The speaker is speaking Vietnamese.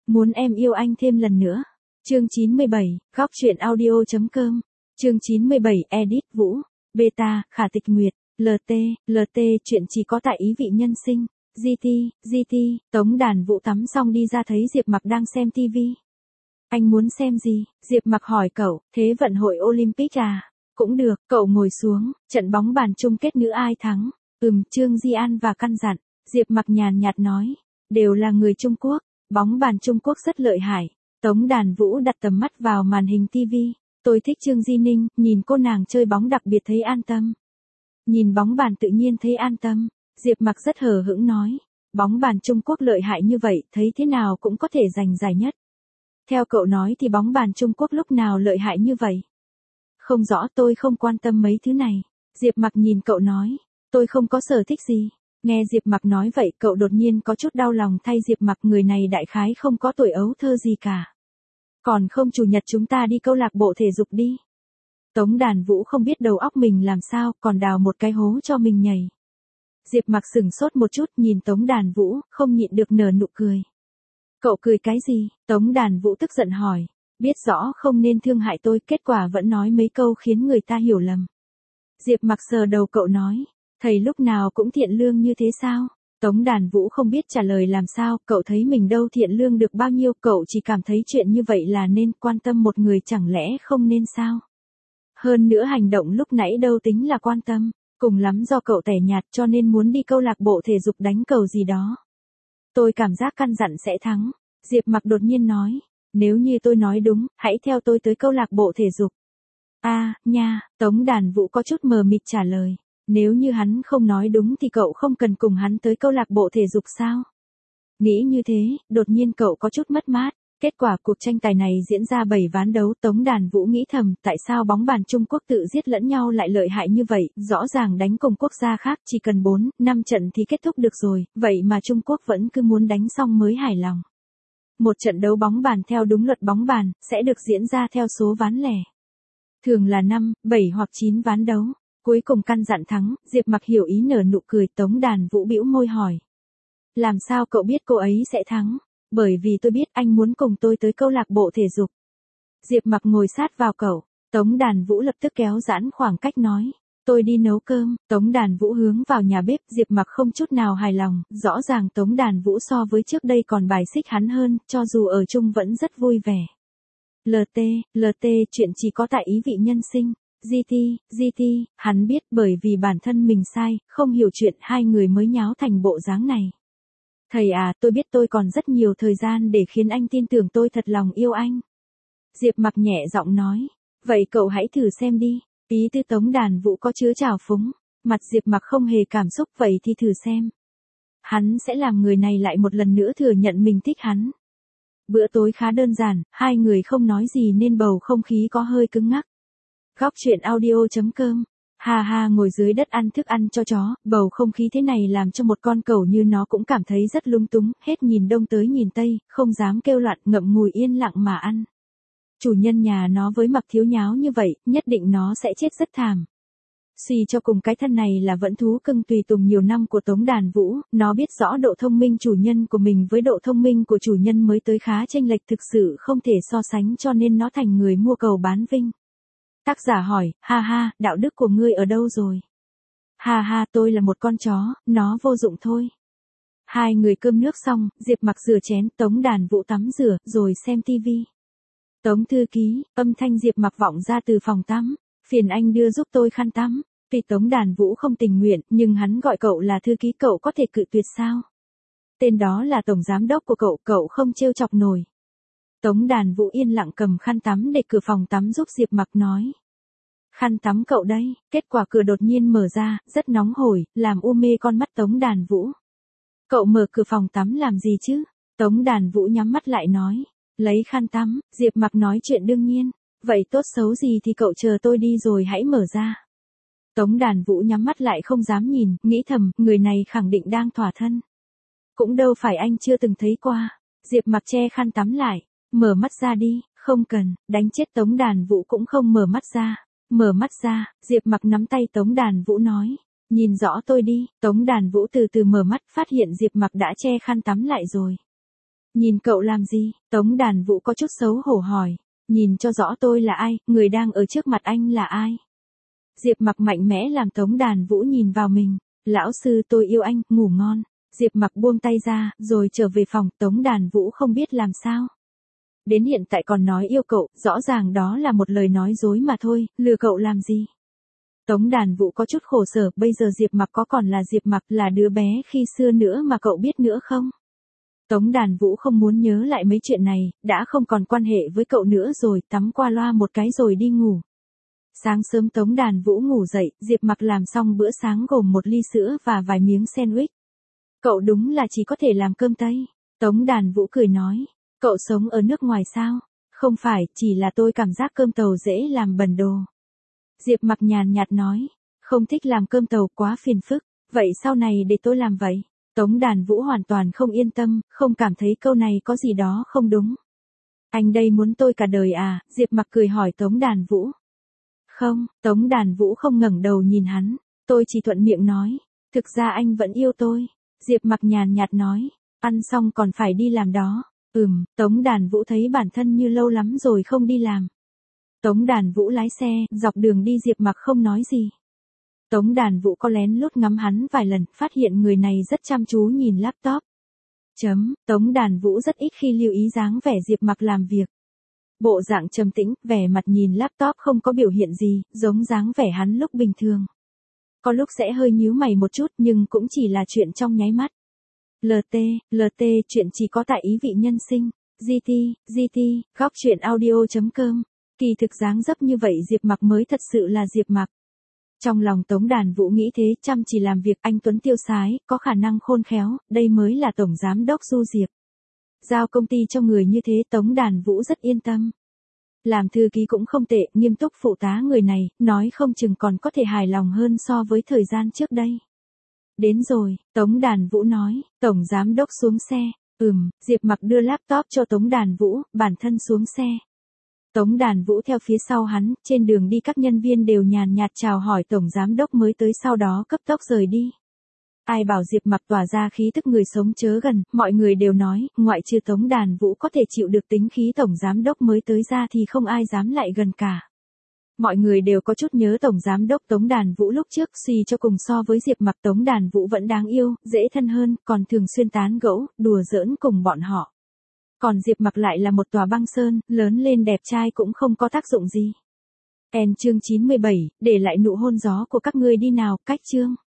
Muốn em yêu anh thêm lần nữa. Chương 97, góc truyện audio.com. Chương 97, edit Vũ, beta, Khả Tịch Nguyệt, LT, chuyện chỉ có tại ý vị nhân sinh. GT, Tống Đàn Vũ tắm xong đi ra thấy Diệp Mặc đang xem tivi. Anh muốn xem gì? Diệp Mặc hỏi cậu, thế vận hội Olympic à? Cũng được, cậu ngồi xuống, trận bóng bàn chung kết nữ ai thắng? Trương Di An và căn dặn. Diệp Mặc nhàn nhạt nói, đều là người Trung Quốc, bóng bàn Trung Quốc rất lợi hại. Tống Đàn Vũ đặt tầm mắt vào màn hình tivi. Tôi thích Trương Di Ninh, nhìn cô nàng chơi bóng đặc biệt thấy an tâm. Nhìn bóng bàn tự nhiên thấy an tâm. Diệp Mặc rất hờ hững nói, bóng bàn Trung Quốc lợi hại như vậy, thấy thế nào cũng có thể giành giải nhất. Theo cậu nói thì bóng bàn Trung Quốc lúc nào lợi hại như vậy? Không rõ, tôi không quan tâm mấy thứ này. Diệp Mặc nhìn cậu nói, tôi không có sở thích gì. Nghe Diệp Mặc nói vậy, cậu đột nhiên có chút đau lòng thay Diệp Mặc, người này đại khái không có tuổi ấu thơ gì cả. Còn không chủ nhật chúng ta đi câu lạc bộ thể dục đi. Tống Đàn Vũ không biết đầu óc mình làm sao, còn đào một cái hố cho mình nhảy. Diệp Mặc sửng sốt một chút, nhìn Tống Đàn Vũ, không nhịn được nở nụ cười. Cậu cười cái gì? Tống Đàn Vũ tức giận hỏi. Biết rõ không nên thương hại tôi, kết quả vẫn nói mấy câu khiến người ta hiểu lầm. Diệp Mặc sờ đầu cậu nói, thầy lúc nào cũng thiện lương như thế sao? Tống Đàn Vũ không biết trả lời làm sao, cậu thấy mình đâu thiện lương được bao nhiêu, cậu chỉ cảm thấy chuyện như vậy là nên, quan tâm một người chẳng lẽ không nên sao? Hơn nữa hành động lúc nãy đâu tính là quan tâm, cùng lắm do cậu tẻ nhạt cho nên muốn đi câu lạc bộ thể dục đánh cầu gì đó. Tôi cảm giác căn dặn sẽ thắng. Diệp Mặc đột nhiên nói, nếu như tôi nói đúng, hãy theo tôi tới câu lạc bộ thể dục. Nha, Tống Đàn Vũ có chút mờ mịt trả lời. Nếu như hắn không nói đúng thì cậu không cần cùng hắn tới câu lạc bộ thể dục sao? Nghĩ như thế, đột nhiên cậu có chút mất mát. Kết quả cuộc tranh tài này diễn ra 7 ván đấu, Tống Đàn Vũ nghĩ thầm, tại sao bóng bàn Trung Quốc tự giết lẫn nhau lại lợi hại như vậy, rõ ràng đánh cùng quốc gia khác chỉ cần 4, 5 trận thì kết thúc được rồi, vậy mà Trung Quốc vẫn cứ muốn đánh xong mới hài lòng. Một trận đấu bóng bàn theo đúng luật bóng bàn, sẽ được diễn ra theo số ván lẻ. Thường là 5, 7 hoặc 9 ván đấu. Cuối cùng căn dặn thắng, Diệp Mặc hiểu ý nở nụ cười. Tống Đàn Vũ bĩu môi hỏi. Làm sao cậu biết cô ấy sẽ thắng? Bởi vì tôi biết anh muốn cùng tôi tới câu lạc bộ thể dục. Diệp Mặc ngồi sát vào cậu. Tống Đàn Vũ lập tức kéo giãn khoảng cách nói. Tôi đi nấu cơm. Tống Đàn Vũ hướng vào nhà bếp. Diệp Mặc không chút nào hài lòng. Rõ ràng Tống Đàn Vũ so với trước đây còn bài xích hắn hơn, cho dù ở chung vẫn rất vui vẻ. LT, chuyện chỉ có tại ý vị nhân sinh. GT, hắn biết bởi vì bản thân mình sai, không hiểu chuyện, hai người mới nháo thành bộ dáng này. Thầy à, tôi biết tôi còn rất nhiều thời gian để khiến anh tin tưởng tôi thật lòng yêu anh. Diệp Mặc nhẹ giọng nói. Vậy cậu hãy thử xem đi. Ý tư Tống Đàn Vũ có chứa trào phúng. Mặt Diệp Mặc không hề cảm xúc, vậy thì thử xem. Hắn sẽ làm người này lại một lần nữa thừa nhận mình thích hắn. Bữa tối khá đơn giản, hai người không nói gì nên bầu không khí có hơi cứng ngắc. Góc truyện audio.com. Ha ngồi dưới đất ăn thức ăn cho chó, bầu không khí thế này làm cho một con cẩu như nó cũng cảm thấy rất lung túng, hết nhìn đông tới nhìn tây, không dám kêu loạn, ngậm ngùi yên lặng mà ăn. Chủ nhân nhà nó với Mặc Thiếu nháo như vậy, nhất định nó sẽ chết rất thảm. Suy cho cùng cái thân này là vẫn thú cưng tùy tùng nhiều năm của Tống Đàn Vũ, nó biết rõ độ thông minh chủ nhân của mình với độ thông minh của chủ nhân mới tới khá chênh lệch, thực sự không thể so sánh, cho nên nó thành người mua cầu bán vinh. Tác giả hỏi, đạo đức của ngươi ở đâu rồi? Tôi là một con chó, nó vô dụng thôi. Hai người cơm nước xong, Diệp Mặc rửa chén, Tống Đàn Vũ tắm rửa, rồi xem tivi. Tống thư ký, âm thanh Diệp Mặc vọng ra từ phòng tắm, phiền anh đưa giúp tôi khăn tắm. Tuy Tống Đàn Vũ không tình nguyện, nhưng hắn gọi cậu là thư ký, cậu có thể cự tuyệt sao? Tên đó là tổng giám đốc của cậu không trêu chọc nổi. Tống Đàn Vũ yên lặng cầm khăn tắm để cửa phòng tắm giúp Diệp Mặc nói. Khăn tắm cậu đây, kết quả cửa đột nhiên mở ra, rất nóng hổi, làm u mê con mắt Tống Đàn Vũ. Cậu mở cửa phòng tắm làm gì chứ? Tống Đàn Vũ nhắm mắt lại nói. Lấy khăn tắm, Diệp Mặc nói chuyện đương nhiên. Vậy tốt xấu gì thì cậu chờ tôi đi rồi hãy mở ra. Tống Đàn Vũ nhắm mắt lại không dám nhìn, nghĩ thầm, người này khẳng định đang thỏa thân. Cũng đâu phải anh chưa từng thấy qua. Diệp Mặc che khăn tắm lại. Mở mắt ra đi, không cần, đánh chết Tống Đàn Vũ cũng không mở mắt ra. Mở mắt ra, Diệp Mặc nắm tay Tống Đàn Vũ nói. Nhìn rõ tôi đi, Tống Đàn Vũ từ từ mở mắt, phát hiện Diệp Mặc đã che khăn tắm lại rồi. Nhìn cậu làm gì? Tống Đàn Vũ có chút xấu hổ hỏi. Nhìn cho rõ tôi là ai, người đang ở trước mặt anh là ai? Diệp Mặc mạnh mẽ làm Tống Đàn Vũ nhìn vào mình. Lão sư tôi yêu anh, ngủ ngon. Diệp Mặc buông tay ra, rồi trở về phòng. Tống Đàn Vũ không biết làm sao. Đến hiện tại còn nói yêu cậu, rõ ràng đó là một lời nói dối mà thôi, lừa cậu làm gì? Tống Đàn Vũ có chút khổ sở, bây giờ Diệp Mặc có còn là Diệp Mặc là đứa bé khi xưa nữa mà cậu biết nữa không? Tống Đàn Vũ không muốn nhớ lại mấy chuyện này, đã không còn quan hệ với cậu nữa rồi, tắm qua loa một cái rồi đi ngủ. Sáng sớm Tống Đàn Vũ ngủ dậy, Diệp Mặc làm xong bữa sáng gồm một ly sữa và vài miếng sandwich. Cậu đúng là chỉ có thể làm cơm Tây. Tống Đàn Vũ cười nói, cậu sống ở nước ngoài sao? Không phải, chỉ là tôi cảm giác cơm tàu dễ làm bẩn đồ. Diệp Mặc nhàn nhạt nói, không thích làm cơm tàu quá phiền phức, vậy sau này để tôi làm vậy. Tống Đàn Vũ hoàn toàn không yên tâm, không cảm thấy câu này có gì đó không đúng. Anh đây muốn tôi cả đời à? Diệp Mặc cười hỏi Tống Đàn Vũ. Không, Tống Đàn Vũ không ngẩng đầu nhìn hắn, tôi chỉ thuận miệng nói, thực ra anh vẫn yêu tôi. Diệp Mặc nhàn nhạt nói, ăn xong còn phải đi làm đó. Tống Đàn Vũ thấy bản thân như lâu lắm rồi không đi làm. Tống Đàn Vũ lái xe, dọc đường đi Diệp Mặc không nói gì. Tống Đàn Vũ có lén lút ngắm hắn vài lần, phát hiện người này rất chăm chú nhìn laptop. Tống Đàn Vũ rất ít khi lưu ý dáng vẻ Diệp Mặc làm việc. Bộ dạng trầm tĩnh, vẻ mặt nhìn laptop không có biểu hiện gì, giống dáng vẻ hắn lúc bình thường. Có lúc sẽ hơi nhíu mày một chút nhưng cũng chỉ là chuyện trong nháy mắt. LT, chuyện chỉ có tại ý vị nhân sinh. GT, góc truyện audio.com. Kỳ thực dáng dấp như vậy Diệp Mặc mới thật sự là Diệp Mặc. Trong lòng Tống Đàn Vũ nghĩ thế, chăm chỉ làm việc, anh tuấn tiêu sái, có khả năng khôn khéo, đây mới là tổng giám đốc Du Diệp. Giao công ty cho người như thế Tống Đàn Vũ rất yên tâm. Làm thư ký cũng không tệ, nghiêm túc phụ tá người này, nói không chừng còn có thể hài lòng hơn so với thời gian trước đây. Đến rồi, Tống Đàn Vũ nói, tổng giám đốc xuống xe. Diệp Mặc đưa laptop cho Tống Đàn Vũ, bản thân xuống xe. Tống Đàn Vũ theo phía sau hắn, trên đường đi các nhân viên đều nhàn nhạt chào hỏi tổng giám đốc mới tới, sau đó cấp tốc rời đi. Ai bảo Diệp Mặc tỏa ra khí tức người sống chớ gần, mọi người đều nói, ngoại trừ Tống Đàn Vũ có thể chịu được tính khí tổng giám đốc mới tới ra thì không ai dám lại gần cả. Mọi người đều có chút nhớ tổng giám đốc Tống Đàn Vũ lúc trước, suy cho cùng so với Diệp Mặc Tống Đàn Vũ vẫn đáng yêu, dễ thân hơn, còn thường xuyên tán gẫu, đùa giỡn cùng bọn họ. Còn Diệp Mặc lại là một tòa băng sơn, lớn lên đẹp trai cũng không có tác dụng gì. Chương 97, để lại nụ hôn gió của các ngươi đi nào, cách chương.